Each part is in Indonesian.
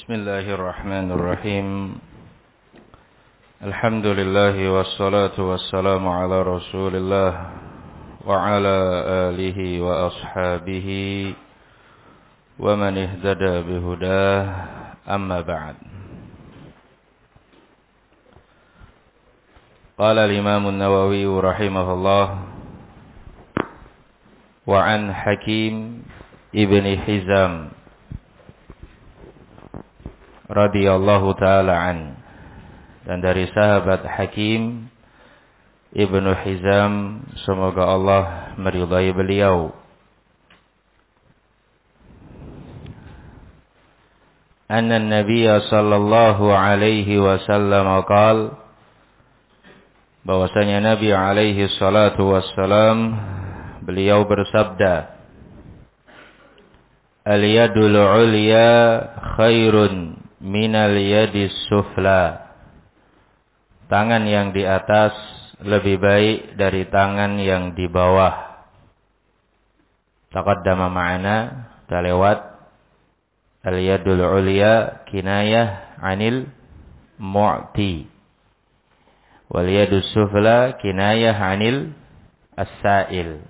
Bismillahirrahmanirrahim. Alhamdulillah wassalatu wassalamu ala Rasulillah wa ala alihi wa ashabihi wa man ihtada bihudah, amma ba'd. Qala al-Imam an-Nawawi rahimahullah wa an Hakim ibn Hizam radhiyallahu ta'ala an, dan dari sahabat Hakim ibnu Hizam, semoga Allah meridai beliau, anna Nabiya sallallahu alaihi wasallam qala, bahwasanya Nabi alaihi salatu wassalam beliau bersabda, al-yadul ulya khairun minal yadis sufla, tangan yang di atas lebih baik dari tangan yang di bawah. Taqaddama ma'ana, telah lewat, al-yadul ulya kinayah anil mu'ti, wal yadus sufla kinayah anil as-sa'il.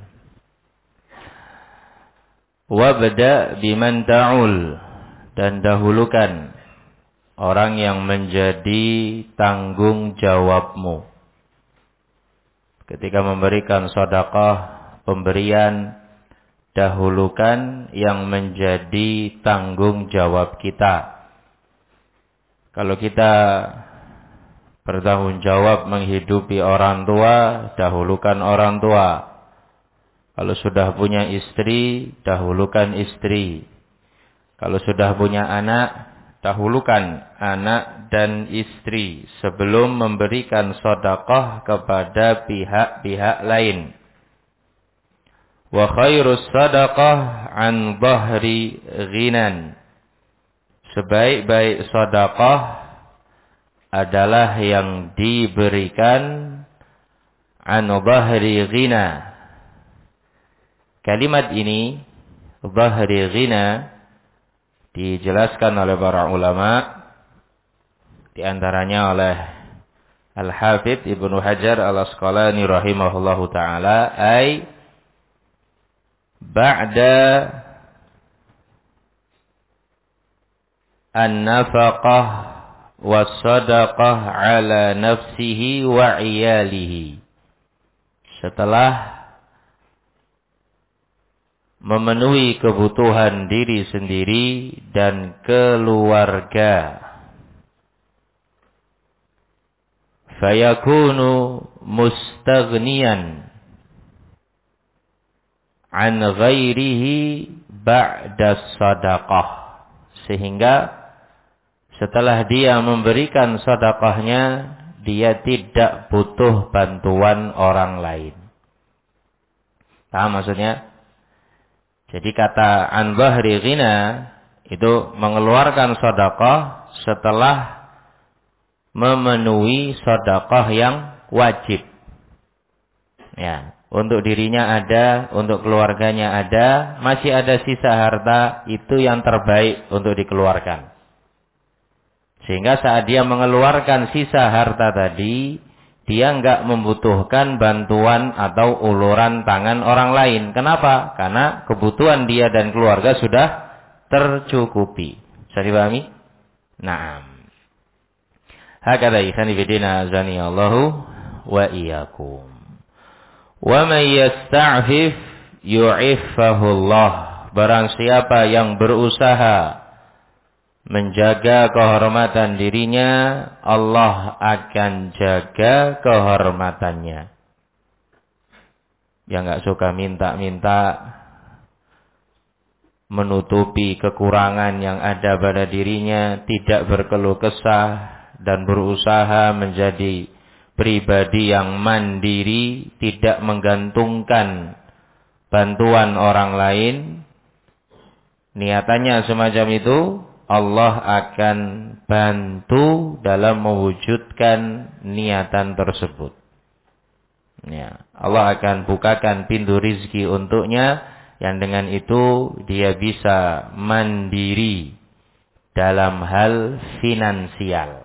Wabda biman ta'ul, dan dahulukan orang yang menjadi tanggung jawabmu. Ketika memberikan sedekah, pemberian, dahulukan yang menjadi tanggung jawab kita. Kalau kita bertanggung jawab menghidupi orang tua, dahulukan orang tua. Kalau sudah punya istri, dahulukan istri. Kalau sudah punya anak, dahulukan anak dan istri sebelum memberikan sedekah kepada pihak-pihak lain. Wa khairus sadaqah an dhahri ghinan, sebaik-baik sedekah adalah yang diberikan an dhahri ghina. Kalimat ini, dhahri ghina, dijelaskan oleh para ulama, di antaranya oleh Al-Hafidz Ibnu Hajar Al-Asqalani rahimahullahu taala, ay ba'da an-nafaqah was-sadaqah ala nafsihi wa iyalihi, setelah memenuhi kebutuhan diri sendiri dan keluarga. Fayakunu mustaghniyan an ghairihi ba'da sadaqah, sehingga setelah dia memberikan sedekahnya, dia tidak butuh bantuan orang lain. Paham maksudnya? Jadi kata an dhahri ghina itu mengeluarkan sedekah setelah memenuhi sedekah yang wajib. Ya, untuk dirinya ada, untuk keluarganya ada, masih ada sisa harta, itu yang terbaik untuk dikeluarkan. Sehingga saat dia mengeluarkan sisa harta tadi, dia enggak membutuhkan bantuan atau uluran tangan orang lain. Kenapa? Karena kebutuhan dia dan keluarga sudah tercukupi. Bisa dipahami? Naam. Hakadha ikhani fidina azani Allahu wa iyyakum. Wa may yasta'fif yu'iffahu Allah. Barang siapa yang berusaha menjaga kehormatan dirinya, Allah akan jaga kehormatannya. Yang enggak suka minta-minta, menutupi kekurangan yang ada pada dirinya, tidak berkeluh kesah, dan berusaha menjadi pribadi yang mandiri, tidak menggantungkan bantuan orang lain, niatannya semacam itu, Allah akan bantu dalam mewujudkan niatan tersebut. Ya, Allah akan bukakan pintu rizki untuknya, yang dengan itu dia bisa mandiri dalam hal finansial.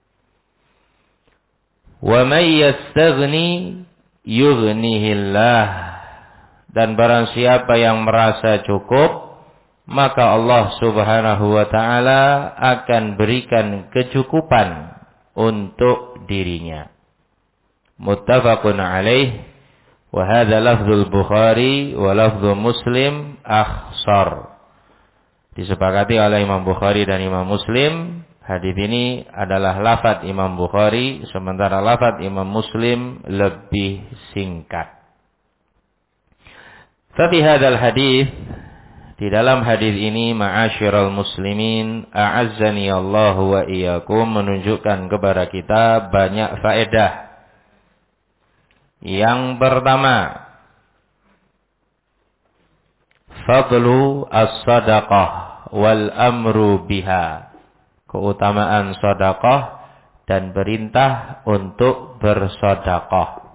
Wa may yastaghni yughnihillah. Dan barang siapa yang merasa cukup, maka Allah Subhanahu wa taala akan berikan kecukupan untuk dirinya. Muttafaqun alaih, wa hadza lafdzul Bukhari wa lafdzu Muslim akhsar. Disepakati oleh Imam Bukhari dan Imam Muslim, hadis ini adalah lafaz Imam Bukhari, sementara lafaz Imam Muslim lebih singkat. Fi hadzal hadis, di dalam hadis ini, ma'asyiral muslimin, a'azzani Allah wa iyyakum, menunjukkan kepada kita banyak faedah. Yang pertama, fadlu as-sadaqah wal amru biha. Keutamaan sedekah dan perintah untuk bersedekah.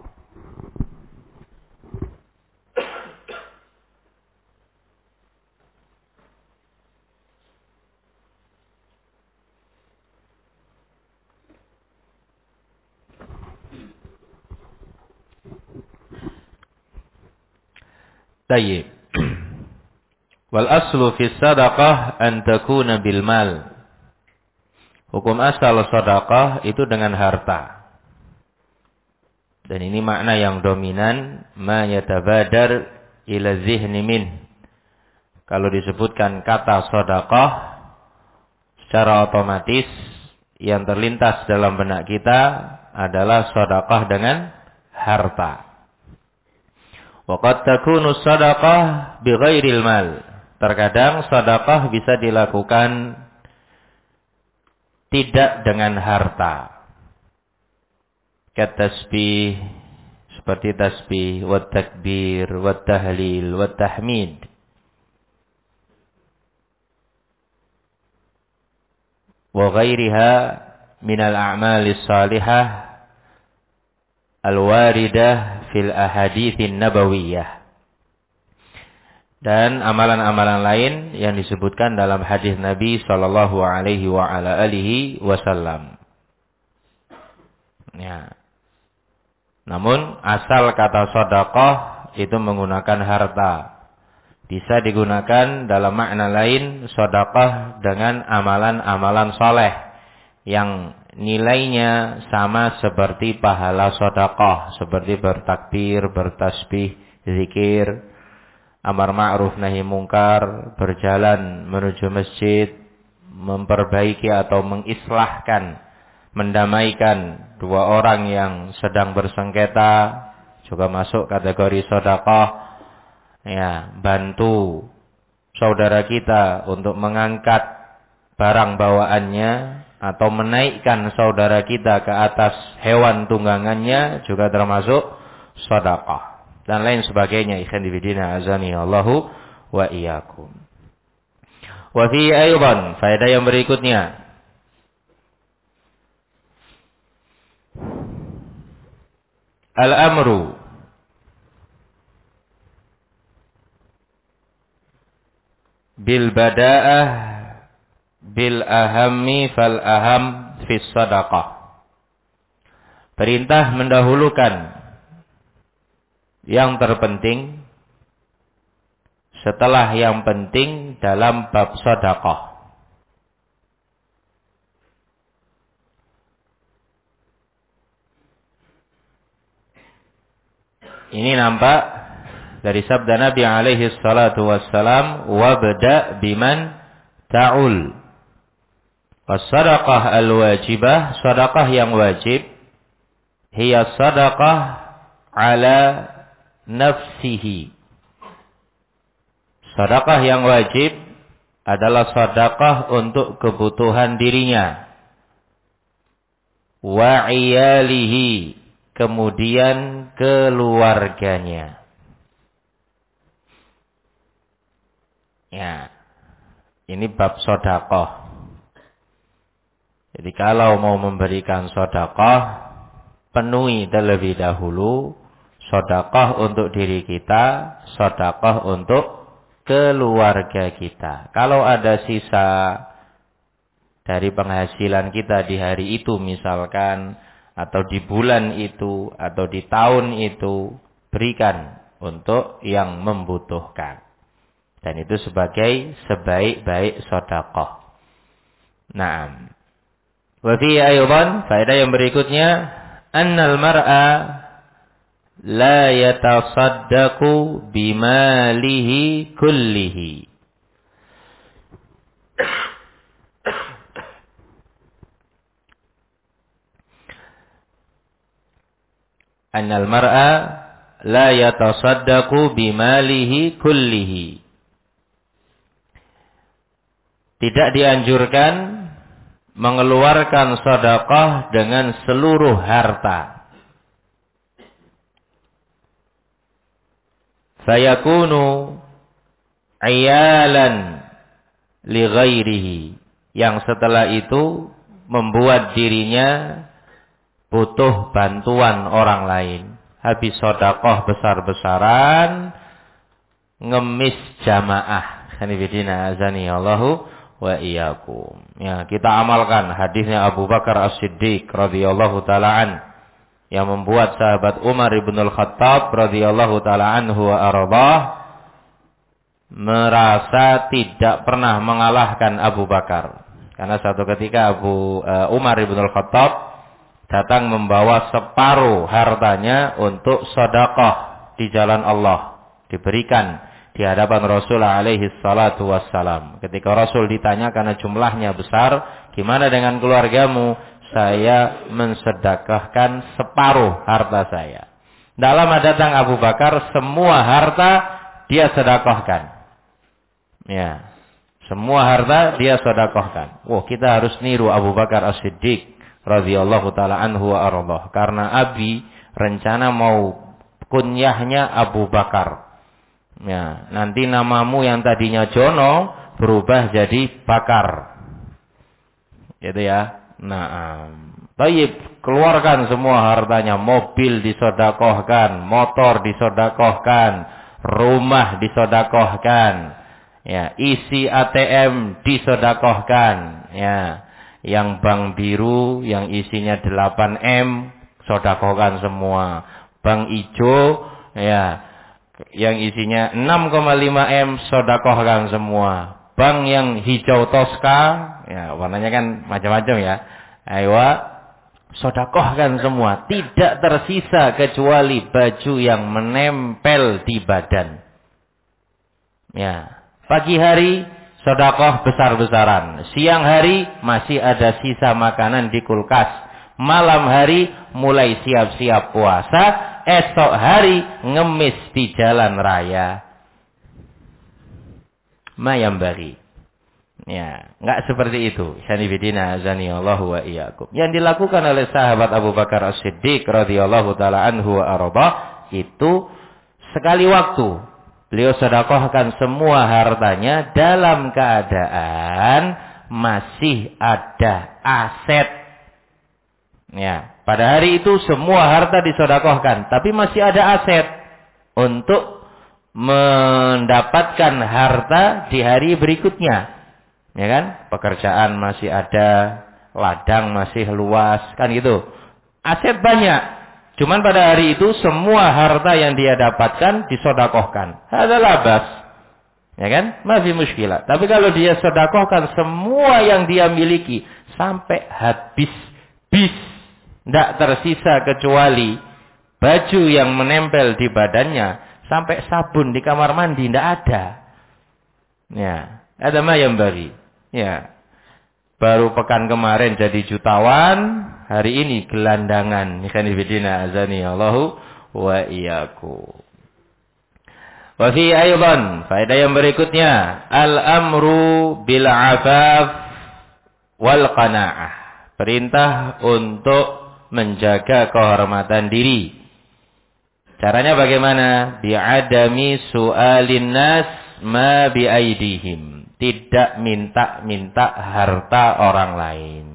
Tayyib. Wal aslu fi sadaqah an takuna bil mal. Hukum asal sedekah itu dengan harta. Dan ini makna yang dominan, ma yatabadar ila zihni min. Kalau disebutkan kata sedekah, secara otomatis yang terlintas dalam benak kita adalah sedekah dengan harta. Wa qad takunu sadaqah bighairil mal. Terkadang sedekah bisa dilakukan tidak dengan harta. Katasbih, seperti tasbih, wa takbir, wa tahlil, wa tahmid. Wa ghairiha minal a'malis salihah al-waridah fil ahaditsin nabawiyah. Dan amalan-amalan lain yang disebutkan dalam hadis Nabi sallallahu alaihi wa ala alihi wasallam. Ya. Namun asal kata sedekah itu menggunakan harta. Bisa digunakan dalam makna lain sedekah dengan amalan-amalan soleh yang nilainya sama seperti pahala sedekah, seperti bertakbir, bertasbih, zikir, amar ma'ruf nahi mungkar, berjalan menuju masjid, memperbaiki atau mengislahkan, mendamaikan dua orang yang sedang bersengketa, juga masuk kategori sedekah. Ya, bantu saudara kita untuk mengangkat barang bawaannya atau menaikkan saudara kita ke atas hewan tunggangannya juga termasuk sedekah. Dan lain sebagainya. Ikhwan fillah azani Allahu wa iyyakum. Wa fi aidan, faedah yang berikutnya. Al-amru bil bada'ah bil ahammi fal aham fi sadaqah. Perintah mendahulukan yang terpenting setelah yang penting dalam bab sedekah. Ini nampak dari sabda Nabi alaihi salatu wassalam, wabda biman ta'ul. As-sadaqah al-wajibah, sedekah yang wajib, hiya sadaqah ala nafsihi. Sedekah yang wajib adalah sedekah untuk kebutuhan dirinya. Wa iyalihi, kemudian keluarganya. Ya, ini bab sedekah. Jadi kalau mau memberikan sedekah, penuhi terlebih dahulu sedekah untuk diri kita, sedekah untuk keluarga kita. Kalau ada sisa dari penghasilan kita di hari itu misalkan, atau di bulan itu, atau di tahun itu, berikan untuk yang membutuhkan. Dan itu sebagai sebaik-baik sedekah. Naam. Wa fi aydan, faedah yang berikutnya, annal mar'a la yatasaddaqu bimalihi kullihi. Annal mar'a la yatasaddaqu bimalihi kullihi. Tidak dianjurkan mengeluarkan sedekah dengan seluruh harta. Fayakunu iyalan li ghairihi. Yang setelah itu membuat dirinya butuh bantuan orang lain. Habis sedekah besar-besaran, ngemis jamaah. Kanibidina azani Allahu wa iyyakum. Ya, kita amalkan hadisnya Abu Bakar As-Siddiq radhiyallahu taala an yang membuat sahabat Umar ibn al-Khattab radhiyallahu taala anhu wa ardah merasa tidak pernah mengalahkan Abu Bakar. Karena satu ketika Umar ibn al-Khattab datang membawa separuh hartanya untuk sedekah di jalan Allah, diberikan di hadapan Rasul alaihi salatu wassalam. Ketika Rasul ditanya karena jumlahnya besar, gimana dengan keluargamu? Saya mensedekahkan separuh harta saya. Dalam datang Abu Bakar, semua harta dia sedekahkan. Ya, semua harta dia sedekahkan. Wah, kita harus niru Abu Bakar As-Siddiq radhiyallahu taala anhu wa ardhah. Karena Abi rencana mau kunyahnya Abu Bakar. Ya, nanti namamu yang tadinya Jono berubah jadi Bakar. Gitu ya. Nah, baik, keluarkan semua hartanya, mobil disedekahkan, motor disedekahkan, rumah disedekahkan. Ya, isi ATM disedekahkan. Ya, yang bank biru yang isinya 8M sedekahkan semua. Bank ijo ya yang isinya 6,5M sedekahkan semua. Bank yang hijau toska, ya warnanya kan macam-macam ya. Ayo, sedekahkan semua. Tidak tersisa kecuali baju yang menempel di badan. Ya, pagi hari sedekah besar-besaran. Siang hari masih ada sisa makanan di kulkas. Malam hari mulai siap-siap puasa. Esok hari ngemis di jalan raya. Mayambari. Ya, enggak seperti itu. Sanibidina azani Allahu wa iyyakum. Yang dilakukan oleh sahabat Abu Bakar As-Siddiq radhiyallahu taala anhu wa arda itu sekali waktu beliau sedekahkan semua hartanya dalam keadaan masih ada aset. Ya, pada hari itu semua harta disedekahkan, tapi masih ada aset untuk mendapatkan harta di hari berikutnya. Ya kan? Pekerjaan masih ada, ladang masih luas, kan gitu. Aset banyak. Cuman pada hari itu semua harta yang dia dapatkan disedekahkan. Hadzal labas. Ya kan? Masih muskilah. Tapi kalau dia sedekahkan semua yang dia miliki sampai habis tidak tersisa kecuali baju yang menempel di badannya, sampai sabun di kamar mandi tidak ada. Ya, ada mayam bari. Ya, baru pekan kemarin jadi jutawan, hari ini gelandangan. Ikhwan fillah azani Allahu wa iyyakum. Wa fi aydan, faedah yang berikutnya, al-amru bil afaf wal qanaah. Perintah untuk menjaga kehormatan diri. Caranya bagaimana? Bi'adami su'alin nas ma bi'aidihim. Tidak minta-minta harta orang lain.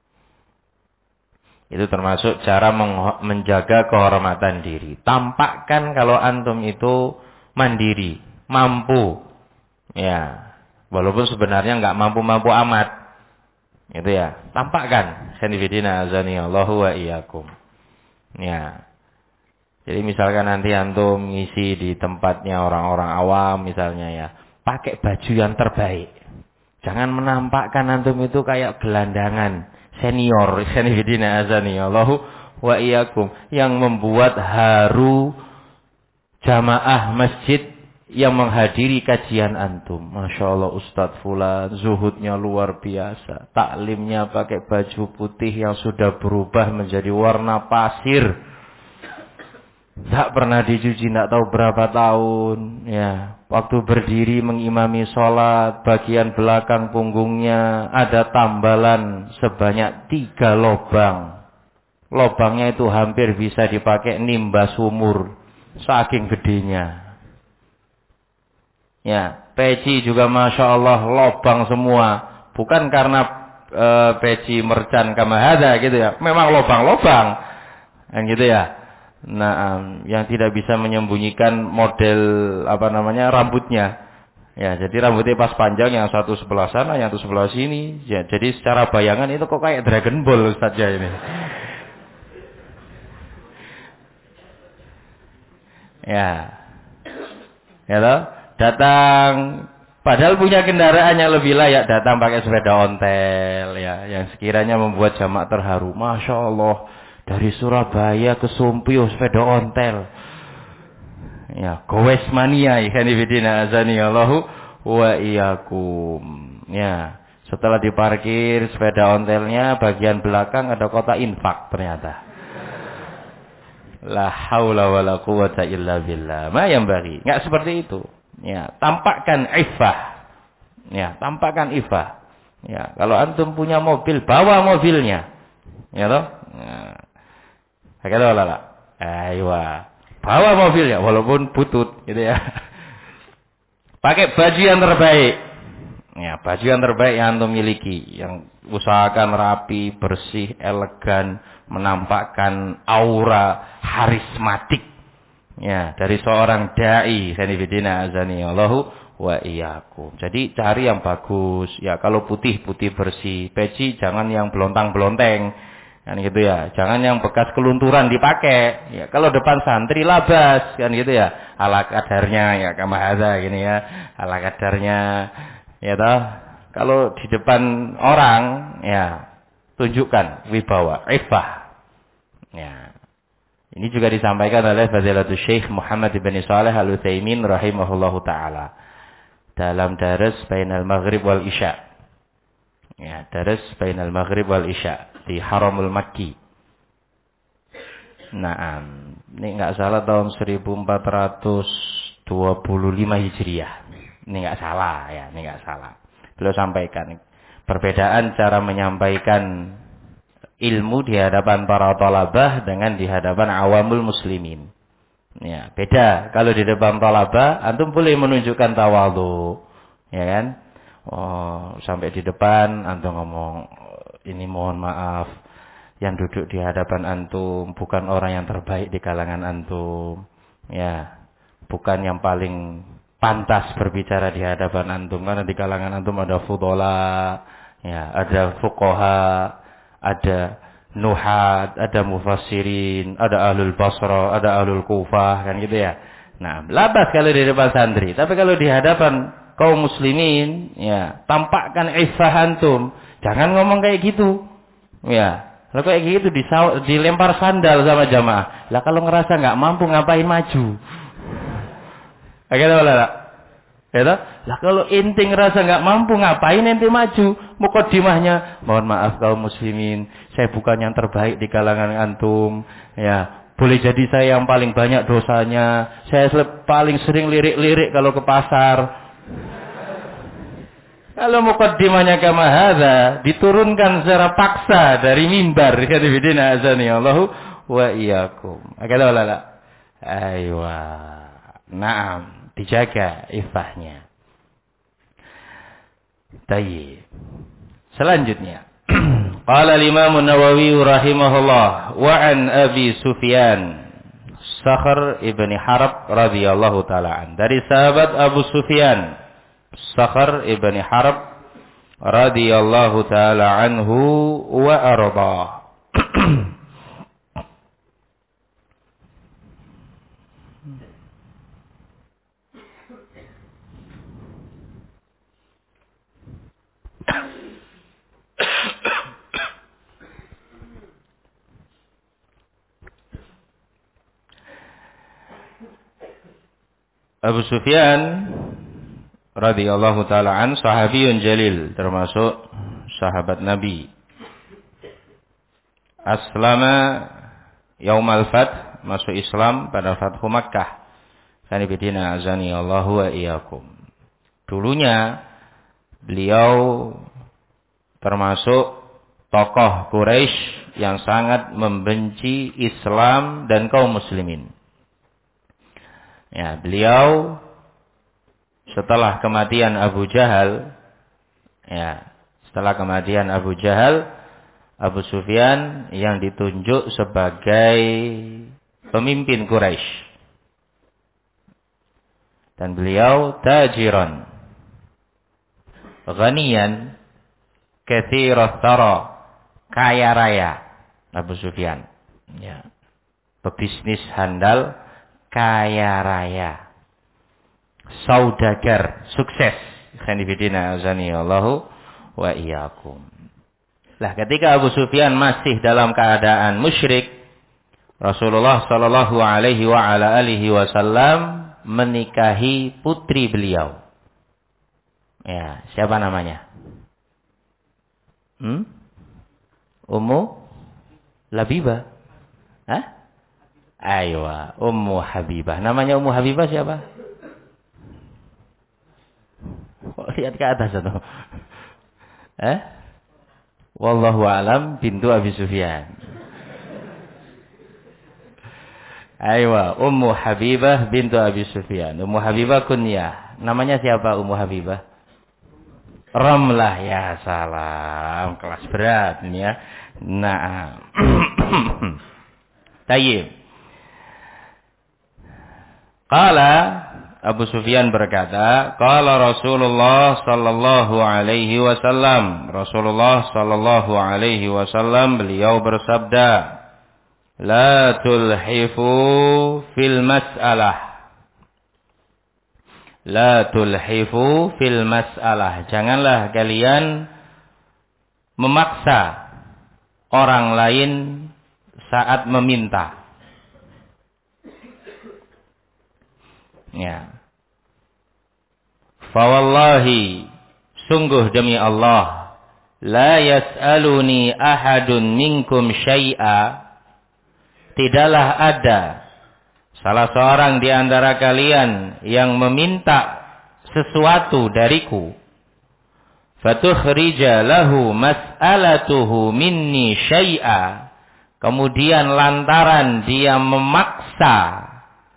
Itu termasuk cara menjaga kehormatan diri. Tampakkan kalau antum itu mandiri, mampu. Ya, walaupun sebenarnya enggak mampu-mampu amat. Itu ya, tampakkan. Sanifidina azani Allahu wa iyyakum. Ya. Jadi misalkan nanti antum ngisi di tempatnya orang-orang awam misalnya ya, pakai baju yang terbaik. Jangan menampakkan antum itu kayak gelandangan senior. Sanifidina azani Allahu wa iyyakum, yang membuat haru jamaah masjid yang menghadiri kajian antum. Masya Allah Ustadz Fulan, zuhudnya luar biasa. Taklimnya pakai baju putih yang sudah berubah menjadi warna pasir. Tak pernah dicuci, tak tahu berapa tahun. Ya, waktu berdiri mengimami sholat, bagian belakang punggungnya ada tambalan sebanyak 3 lobang. Lobangnya itu hampir bisa dipakai nimba sumur. Saking gedenya. Ya, peci juga Masya Allah lobang semua. Bukan karena peci mercan kamahada gitu ya. Memang lobang-lobang. Kan gitu ya. Nah, yang tidak bisa menyembunyikan model rambutnya. Ya, jadi rambutnya pas panjang, yang satu sebelah sana, yang satu sebelah sini. Ya, jadi secara bayangan itu kok kayak Dragon Ball Ustaz ya ini. Ya. Ya toh? Datang padahal punya kendaraan yang lebih layak, datang pakai sepeda ontel ya, yang sekiranya membuat jamaah terharu. Masya Allah, dari Surabaya ke Sumpio sepeda ontel. Ya, gowes mania ikan ibidina azani Allahu wa iyyakum. Ya, setelah diparkir sepeda ontelnya, bagian belakang ada kotak infak ternyata. La haula wala quwata illa billah. Ma yang bagi. Enggak seperti itu. Ya, tampakkan iffah. Ya, tampakkan iffah. Ya, kalau antum punya mobil, bawa mobilnya. Ya toh? Ya. Kata Allah. Aywa. Bawa mobilnya walaupun butut gitu ya. Pakai baju yang terbaik. Ya, baju yang terbaik yang antum miliki, yang usahakan rapi, bersih, elegan, menampakkan aura harismatik. Ya, dari seorang dai, sanifidina azani Allahu wa iyyakum. Jadi cari yang bagus. Ya, kalau putih bersih. Peci jangan yang belontang-belonteng. Kan gitu ya. Jangan yang bekas kelunturan dipakai. Ya, kalau depan santri labas, kan gitu ya. Ala kadarnya ya, kama hadza gini ya. Ala kadarnya. Ya toh. Kalau di depan orang, ya tunjukkan wibawa, iffah. Ya. Ini juga disampaikan oleh Fadilatul Syekh Muhammad bin Shalih Al-Utsaimin rahimahullahu taala dalam Daras Bainal Maghrib wal Isya. Ya, Daras Bainal Maghrib wal Isya di Haramul Makki. Naam, ini enggak salah tahun 1425 Hijriah. Ini enggak salah ya, ini enggak salah. Beliau sampaikan perbedaan cara menyampaikan ilmu di hadapan para talabah dengan di hadapan awamul muslimin. Ya, beda. Kalau di depan talabah, antum boleh menunjukkan tawadhu. Ya kan? Oh, sampai di depan antum ngomong, ini mohon maaf, yang duduk di hadapan antum bukan orang yang terbaik di kalangan antum. Ya, bukan yang paling pantas berbicara di hadapan antum, karena di kalangan antum ada fudola, ya, ada fuqaha, ada nuhat, ada mufassirin, ada ahlul basra, ada ahlul kufah, kan gitu ya. Nah, labas kalau di depan santri, tapi kalau di hadapan kaum muslimin, ya, tampakkan iffah antum. Jangan ngomong kayak gitu. Ya, kalau kayak gitu dilempar sandal sama jamaah. Lah kalau ngerasa nggak mampu ngapain maju? Akhirnya lah. Ya toh? Lah kalau ente ngerasa nggak mampu ngapain ente maju? Mukadimahnya, mohon maaf kaum muslimin, saya bukan yang terbaik di kalangan antum. Ya, boleh jadi saya yang paling banyak dosanya. Saya paling sering lirik-lirik kalau ke pasar. Kalau mukadimahnya kama hadza, diturunkan secara paksa dari mimbar, kadibidina azani Allahu wa iyyakum. Akhirnya lah. Aywa. Naam. Dijaga iffahnya. Tayyib. Selanjutnya. Qala al-Imam An-Nawawi rahimahullah wa an Abi Sufyan Sakhr ibn Harb radhiyallahu taala an. Dari sahabat Abu Sufyan Sakhr ibn Harb radhiyallahu taala anhu wa ardah. Abu Sufyan radhiyallahu taala an sahabiyun jalil, termasuk sahabat Nabi. Aslama yaumal fath, masuk Islam pada Fathu Makkah. Kanibidina azani Allahu wa iyyakum. Dulunya beliau termasuk tokoh Quraisy yang sangat membenci Islam dan kaum muslimin. Ya, beliau setelah kematian Abu Jahal, Abu Sufyan yang ditunjuk sebagai pemimpin Quraisy. Dan beliau tajiran, ghaniyan, katsirat thara, kaya raya Abu Sufyan. Ya. Pebisnis handal, kaya raya, saudagar, sukses. Khanifidina azani Allahu wa iyyakum. Lah, ketika Abu Sufyan masih dalam keadaan musyrik, Rasulullah sallallahu alaihi wa ala alihi wasallam menikahi putri beliau. Ya, siapa namanya? Ummu Labibah. Hah? Aywa, Ummu Habibah. Namanya Ummu Habibah siapa? Lihat ke atas atau? Wallahu alam, bintu Abi Sufyan. Aywa, Ummu Habibah bintu Abi Sufyan. Ummu Habibah kunyah. Namanya siapa Ummu Habibah? Ramlah, ya salam. Kelas berat ini ya. Nah. Tayyib. Qala, Abu Sufyan berkata, qala Rasulullah sallallahu alaihi wasallam. Rasulullah sallallahu alaihi wasallam beliau bersabda, la tulhifu fil mas'alah. La tulhifu fil mas'alah. Janganlah kalian memaksa orang lain saat meminta. Ya. Fawallahi, sungguh demi Allah, la yas'aluni ahadun minkum syai'a. Tidaklah ada salah seorang di antara kalian yang meminta sesuatu dariku, fatukhrija lahu mas'alatuhu minni syai'a, kemudian lantaran dia memaksa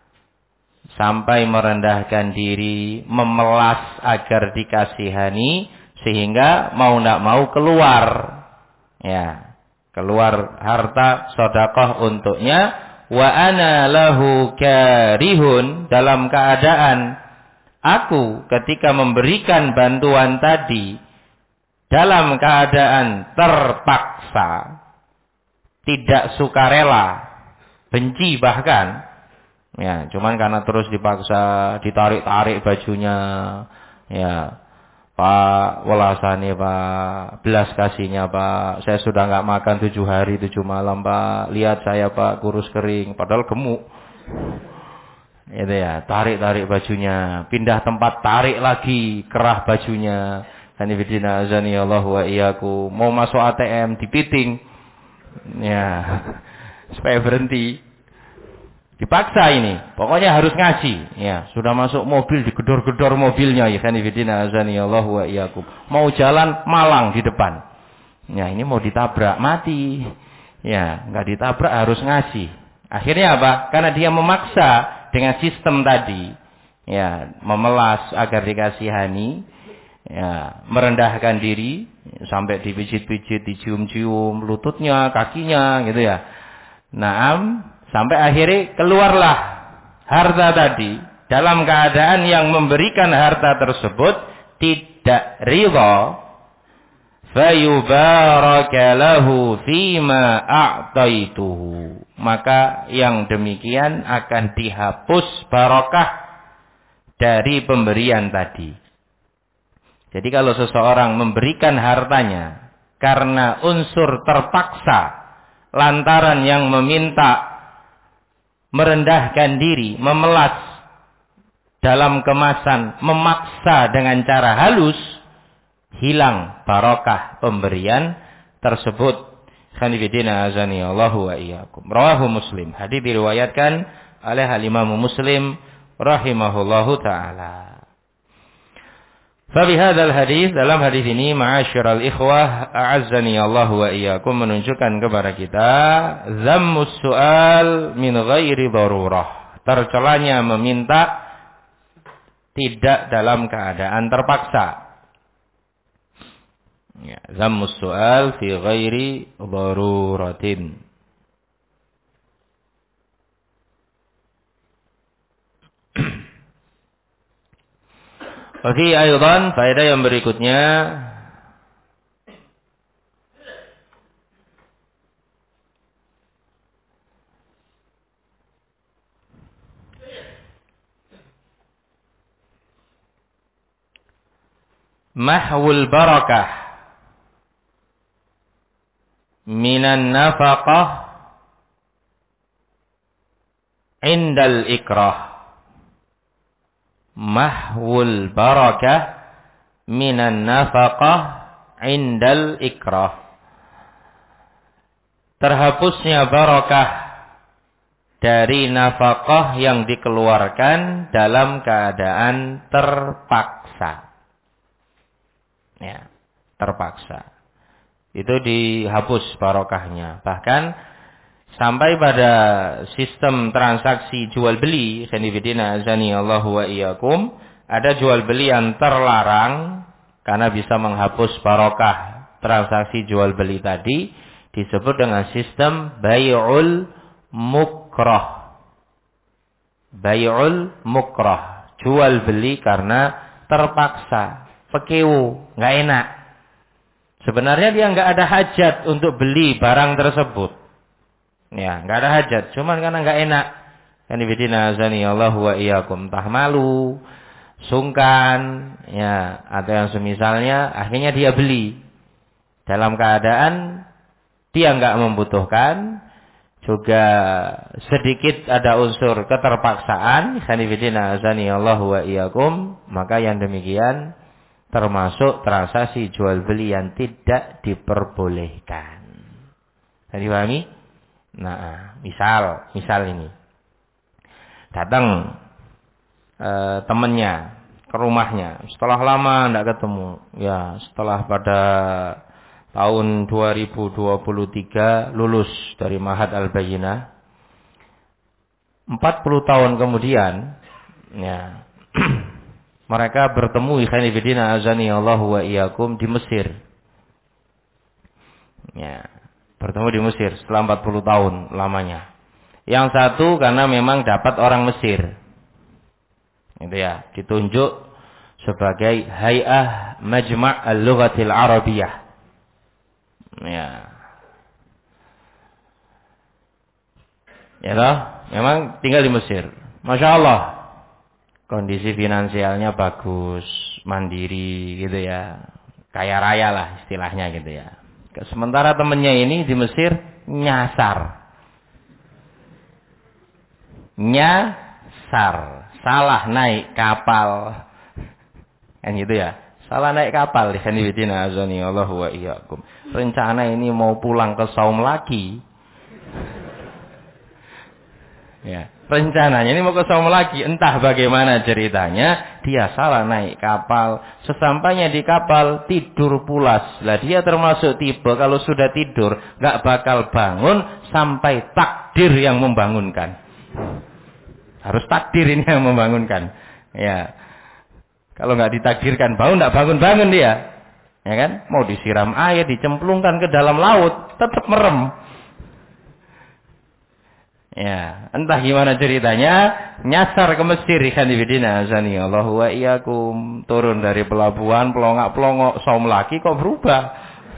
sampai merendahkan diri, memelas agar dikasihani, sehingga mau tidak mau keluar, ya, keluar harta sedekah untuknya. Wa ana lahu karihun, dalam keadaan aku ketika memberikan bantuan tadi dalam keadaan terpaksa, tidak sukarela, benci bahkan. Ya, cuman karena terus dipaksa, ditarik-tarik bajunya, ya, Pak, welasane Pak, belas kasihnya Pak, saya sudah nggak makan 7 hari 7 malam Pak, lihat saya Pak kurus kering, padahal gemuk. Itu ya, tarik-tarik bajunya, pindah tempat tarik lagi, kerah bajunya. Hanifidina azani Allah wa iyyakum, mau masuk ATM dipiting, ya, supaya berhenti. Dipaksa ini, pokoknya harus ngaji. Ya, sudah masuk mobil digedor-gedor mobilnya. Ya, kanifidina azani Allah wa iyyakum. Mau jalan malang di depan. Ya, ini mau ditabrak mati. Ya, nggak ditabrak harus ngaji. Akhirnya apa? Karena dia memaksa dengan sistem tadi. Ya, memelas agar dikasihani. Ya, merendahkan diri sampai dipijit-pijit, dicium-cium lututnya, kakinya, gitu ya. Naam. Sampai akhirnya keluarlah harta tadi dalam keadaan yang memberikan harta tersebut tidak ridha fayubaraka lahu fima a'taituhu, maka yang demikian akan dihapus barokah dari pemberian tadi. Jadi kalau seseorang memberikan hartanya karena unsur terpaksa, lantaran yang meminta merendahkan diri, memelas dalam kemasan, memaksa dengan cara halus, hilang barokah pemberian tersebut. Khanifidina azani Allahu wa iyyakum. Rawahu Muslim. Hadis diriwayatkan oleh Imam Muslim rahimahullahu taala. Fabihadzal hadis, dalam hadis ini ma'asyiral ikhwah a'azzani Allah wa iyyakum, menunjukkan kepada kita zammus su'al min ghairi darurah, tercelanya meminta tidak dalam keadaan terpaksa. Ya, zammus su'al fi ghairi daruratin. Oke, aydan faedah yang berikutnya mahwul barakah minan nafaqah indal ikrah. Mahwul barakah minan nafaqah indal ikrah. Terhapusnya barakah dari nafkah yang dikeluarkan dalam keadaan terpaksa. Ya, terpaksa. Itu dihapus barakahnya. Bahkan sampai pada sistem transaksi jual beli, khanifidina azani Allahu wa iyyakum, ada jual beli yang terlarang karena bisa menghapus barakah transaksi jual beli tadi, disebut dengan sistem bai'ul mukrah. Bai'ul mukrah, jual beli karena terpaksa, pekewu, nggak enak. Sebenarnya dia nggak ada hajat untuk beli barang tersebut. Ya, nggak ada hajat, cuman karena nggak enak. Khanifidina azani Allahu wa iyyakum, entah malu, sungkan, ya, atau yang semisalnya, akhirnya dia beli dalam keadaan dia nggak membutuhkan, juga sedikit ada unsur keterpaksaan. Khanifidina azani Allahu wa iyyakum, maka yang demikian termasuk transaksi jual beli yang tidak diperbolehkan. Tadi pahami? Nah, misal ini datang temannya ke rumahnya setelah lama tidak ketemu, ya setelah pada tahun 2023 lulus dari Ma'had Al-Bayyinah, 40 tahun kemudian, ya mereka bertemu ikhwanifidina azani Allahu wa iyyakum di Mesir. Ya, bertemu di Mesir setelah 40 tahun lamanya. Yang satu karena memang dapat orang Mesir. Itu ya, ditunjuk sebagai Hay'ah Majma' Al-Lughatil Arabiyah. Ya. Ya toh, memang tinggal di Mesir. Masya Allah, kondisi finansialnya bagus, mandiri gitu ya. Kaya raya lah istilahnya gitu ya. Sementara temannya ini di Mesir nyasar. Salah naik kapal. Kan gitu ya. Salah naik kapal. Khanifidina azani Allahu wa iyyakum. Rencana ini mau pulang ke Saum lagi. Ya, rencananya ini mau ke Saum lagi, entah bagaimana ceritanya, dia salah naik kapal. Sesampainya di kapal tidur pulas. Lah dia termasuk tipe kalau sudah tidur nggak bakal bangun sampai takdir yang membangunkan. Harus takdir ini yang membangunkan. Ya, kalau nggak ditakdirkan bangun, nggak bangun dia. Ya kan? Mau disiram air, dicemplungkan ke dalam laut, tetap merem. Ya, entah gimana ceritanya, nyasar ke Mesir, khanifidina azani Allahu wa iyyakum, turun dari pelabuhan, pelongak-pelongok, Saum lagi kok berubah.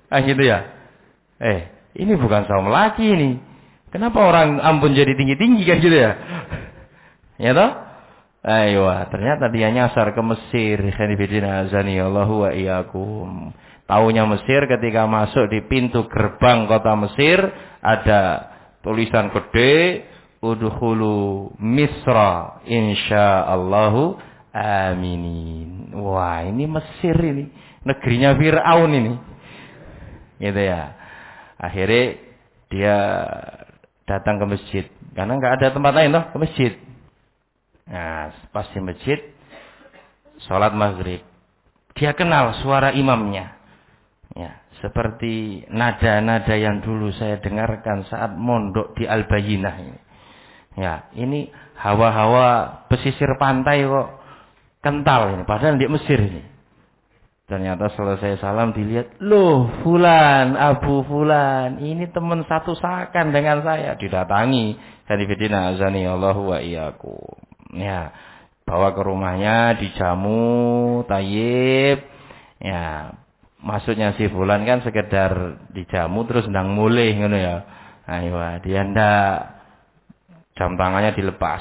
Gitu ya. Ini bukan saum lagi ini. Kenapa orang Ambon jadi tinggi-tinggi kan gitu ya? Ya toh? Ayo, ternyata dia nyasar ke Mesir. Khanifidina azanillahu wa iyyakum. Taunya Mesir, ketika masuk di pintu gerbang kota Mesir ada tulisan gede, udkhulu Misra insyaallahu aminin. Wah, ini Mesir ini, negerinya Firaun ini. Gitu ya. Akhirnya dia datang ke masjid karena nggak ada tempat lain loh, ke masjid. Nah, pas di masjid sholat maghrib, dia kenal suara imamnya. Ya, seperti nada-nada yang dulu saya dengarkan saat mondok di Al-Bayyinah ini. Ya, ini hawa-hawa pesisir pantai kok kental ini, padahal di Mesir ini. Ternyata selesai salam dilihat, loh fulan, Abu fulan, ini teman satu sakan dengan saya. Didatangi, Hanifidina azani Allahu wa iyyakum. Ya, bawa ke rumahnya, dijamu, tayyib. Ya, maksudnya si fulan kan sekedar dijamu terus ndang mulih ngono ya. Ayo, dia ndak, jam tangannya dilepas.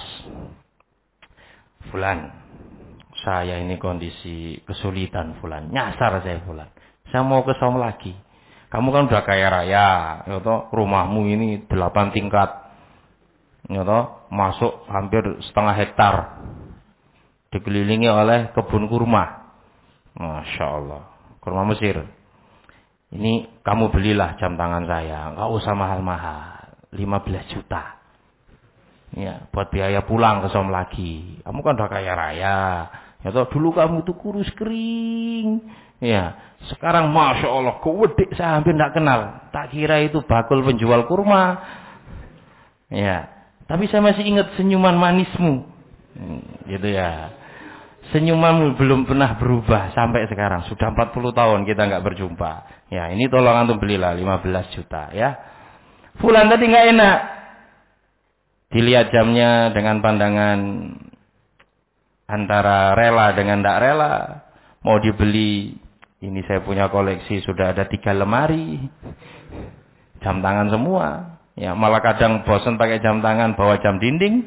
Fulan, saya ini kondisi kesulitan fulan, nyasar saya fulan. Saya mau ke saum lagi. Kamu kan udah kaya raya, ya toh, rumahmu ini 8 tingkat. Ya toh, masuk hampir setengah hektar. Dikelilingi oleh kebun kurma. Masya Allah, kurma Mesir. Ini kamu belilah jam tangan saya, enggak usah mahal-mahal, 15 juta. Ya, buat biaya pulang ke saum lagi. Kamu kan udah kaya raya. Ya toh, dulu kamu itu kurus kering. Ya, sekarang Masya Allah, kewedik saya hampir tidak kenal. Tak kira itu bakul penjual kurma. Ya, tapi saya masih ingat senyuman manismu. Gitu ya. Senyumanmu belum pernah berubah sampai sekarang. Sudah 40 tahun kita nggak berjumpa. Ya, ini tolong antum belilah 15 juta ya. Fulan tadi nggak enak. Dilihat jamnya dengan pandangan antara rela dengan tidak rela. Mau dibeli, ini saya punya koleksi sudah ada 3 lemari, jam tangan semua. Ya, malah kadang bosan pakai jam tangan, bawa jam dinding.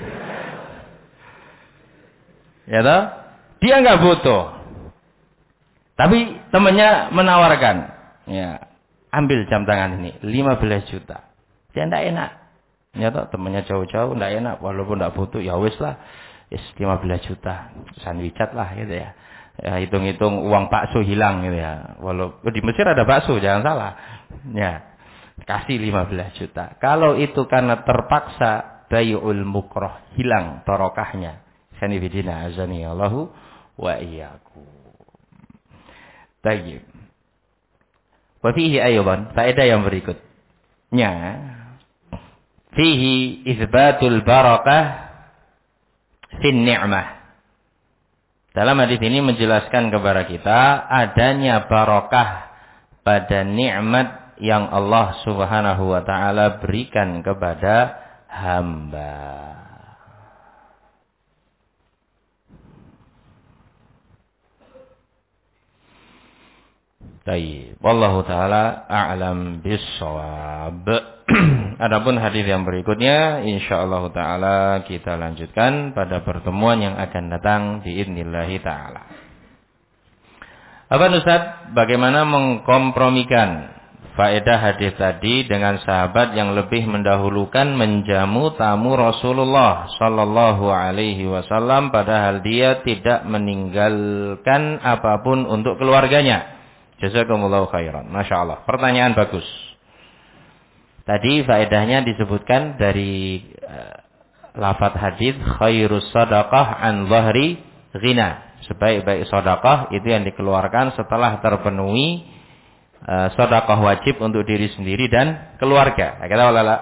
Ya toh? Dia nggak butuh, tapi temannya menawarkan, ya ambil jam tangan ini 15 juta. Dia tidak enak. Ya toh, temannya jauh-jauh tidak enak, walaupun tidak butuh, ya wis lah. 15 juta, sandwichat lah gitu ya. Ya, hitung-hitung uang bakso hilang gitu ya. Walaupun di Mesir ada bakso, jangan salah. Ya, kasih 15 juta. Kalau itu karena terpaksa, bay'ul mukrah, hilang barokahnya. Sanibidina azani Allahu wa iyyakum. Tayyib. Wa fihi aydan, faedah yang berikutnya. Fihi itsbatul barakah fin ni'mah. Dalam hadis ini menjelaskan kepada kita adanya barakah pada nikmat yang Allah Subhanahu wa taala berikan kepada hamba. Baik, wallahu taala a'lam bis-shawab. Adapun hadis yang berikutnya insyaallah taala kita lanjutkan pada pertemuan yang akan datang biidznillah taala. Apa Ustaz, bagaimana mengkompromikan faedah hadis tadi dengan sahabat yang lebih mendahulukan menjamu tamu Rasulullah sallallahu alaihi wasallam padahal dia tidak meninggalkan apapun untuk keluarganya? Jazakumullahu khairan. Masya Allah. Pertanyaan bagus. Tadi faedahnya disebutkan dari lafaz hadis khairus sadaqah an dhahri ghina. Sebaik-baik sedekah itu yang dikeluarkan setelah terpenuhi sedekah wajib untuk diri sendiri dan keluarga. Kata ulama.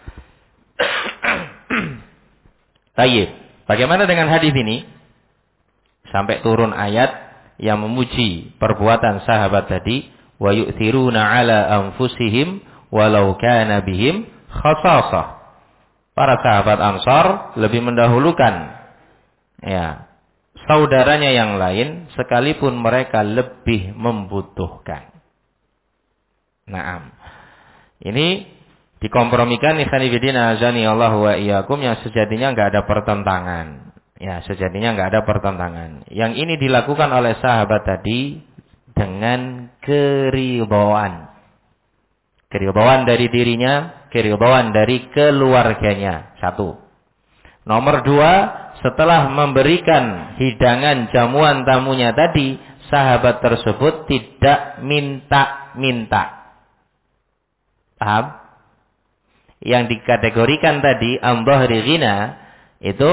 Tayyib. Bagaimana dengan hadis ini? Sampai turun ayat yang memuji perbuatan sahabat tadi, wa yu'thiruna ala anfusihim walau kana bihim khasasah. Para sahabat Ansar lebih mendahulukan ya saudaranya yang lain sekalipun mereka lebih membutuhkan. Naam. Ini dikompromikan ikhwan fillah azani Allah wa iyyakum yang sejatinya enggak ada pertentangan. Ya, sejatinya enggak ada pertentangan. Yang ini dilakukan oleh sahabat tadi dengan keridhaan. Keridhaan dari dirinya, keridhaan dari keluarganya. Satu. Nomor dua, setelah memberikan hidangan jamuan tamunya tadi, sahabat tersebut tidak minta-minta. Paham? Yang dikategorikan tadi ambahri ghina itu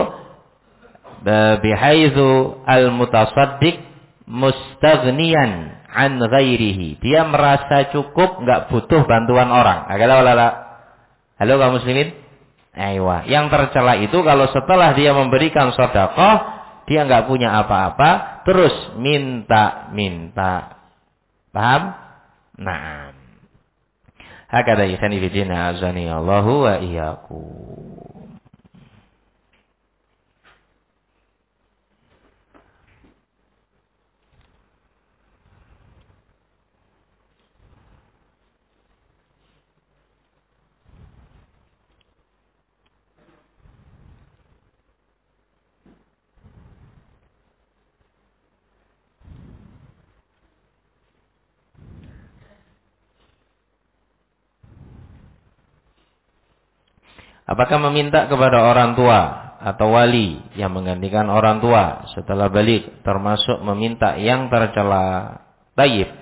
bihaitsu al-mutasaddiq mustaghniyan an ghairihi. Dia merasa cukup, enggak butuh bantuan orang. Halo kaum muslimin? Aywa. Yang tercela itu kalau setelah dia memberikan sedekah, dia enggak punya apa-apa, terus minta-minta. Paham? Nah. Hakada ikhani fillah azani Allahu wa iyyakum. Apakah meminta kepada orang tua atau wali yang menggantikan orang tua setelah balik termasuk meminta yang tercela? Tayyib.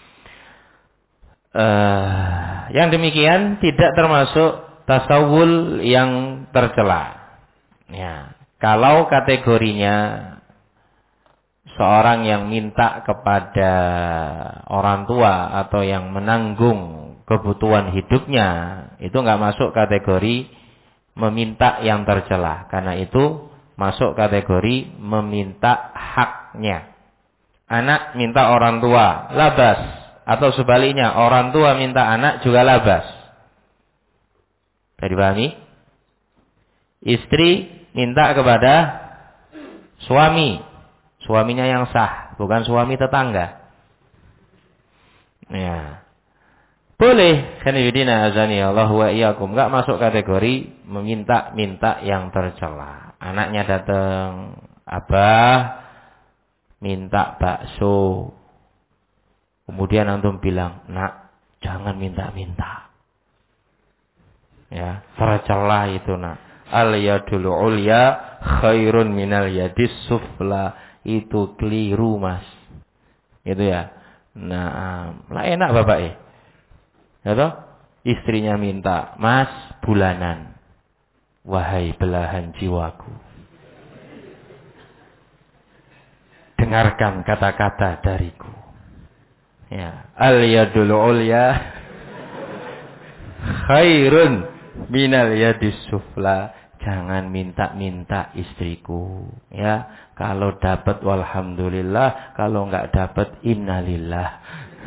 Yang demikian tidak termasuk tasawul yang tercela. Ya, kalau kategorinya seorang yang minta kepada orang tua atau yang menanggung kebutuhan hidupnya, itu enggak masuk kategori meminta yang tercela. Karena itu masuk kategori meminta haknya. Anak minta orang tua, labas. Atau sebaliknya, orang tua minta anak juga labas. Sudah dipahami? Istri minta kepada suami. Suaminya yang sah, bukan suami tetangga. Ya. Boleh, khanifidina azani Allah wa iyyakum, enggak masuk kategori meminta-minta yang tercela. Anaknya datang, abah minta bakso. Kemudian antum bilang, "Nak, jangan minta-minta." Ya, tercela itu, Nak. Al-yadul ulya khairun minal yadis sufla. Itu keliru, Mas. Itu ya. Nah, lah enak Bapak ya toh? Istrinya minta, "Mas, bulanan." Wahai belahan jiwaku, dengarkan kata-kata dariku. Ya, al-yadul ulya khairun minal yadis sufla. Jangan minta-minta istriku. Ya, kalau dapat walhamdulillah, kalau enggak dapat innalillah.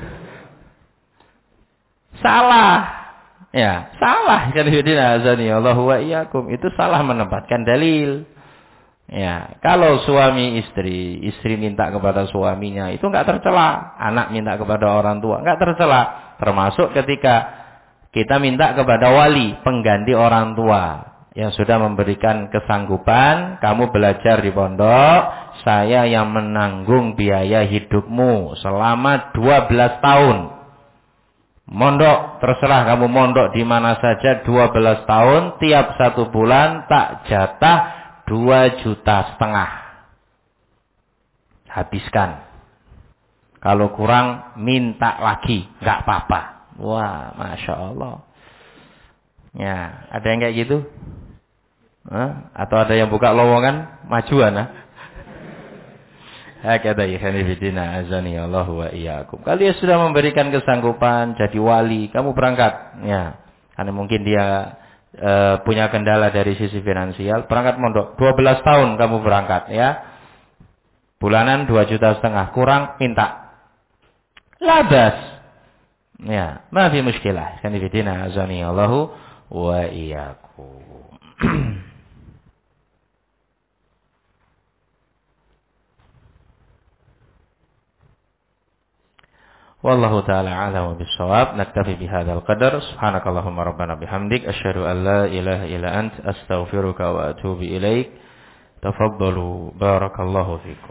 Salah. Ya, salah. Khanifidina azani Allah wa iyyakum. Itu salah menempatkan dalil. Ya, kalau suami istri minta kepada suaminya, itu enggak tercela. Anak minta kepada orang tua, enggak tercela. Termasuk ketika kita minta kepada wali, pengganti orang tua yang sudah memberikan kesanggupan, kamu belajar di pondok, saya yang menanggung biaya hidupmu selama 12 tahun. Mondok, terserah kamu mondok di mana saja 12 tahun, tiap 1 bulan tak jatah 2,5 juta. Habiskan. Kalau kurang minta lagi, enggak apa-apa. Wah, Masya Allah. Ya, ada yang kayak gitu? Atau ada yang buka lowongan majuan? Hakada ikhani fillah azani Allah wa iyyakum. Kalian sudah memberikan kesanggupan jadi wali, kamu berangkat. Ya. Karena mungkin dia punya kendala dari sisi finansial, berangkat mondok. 12 tahun kamu berangkat, ya. Bulanan 2,5 juta, kurang minta. Labas. Ya, ma fi muskilah. Ikhani fillah azani Allah wa iyyakum. Wallahu ta'ala a'lam bis-shawab. Naktafi bihadzal qadar. Subhanakallahumma rabbana bihamdik asyhadu an la ilaha illa ant astaghfiruka wa atubu ilaik. Tafaddalu barakallahu fikum.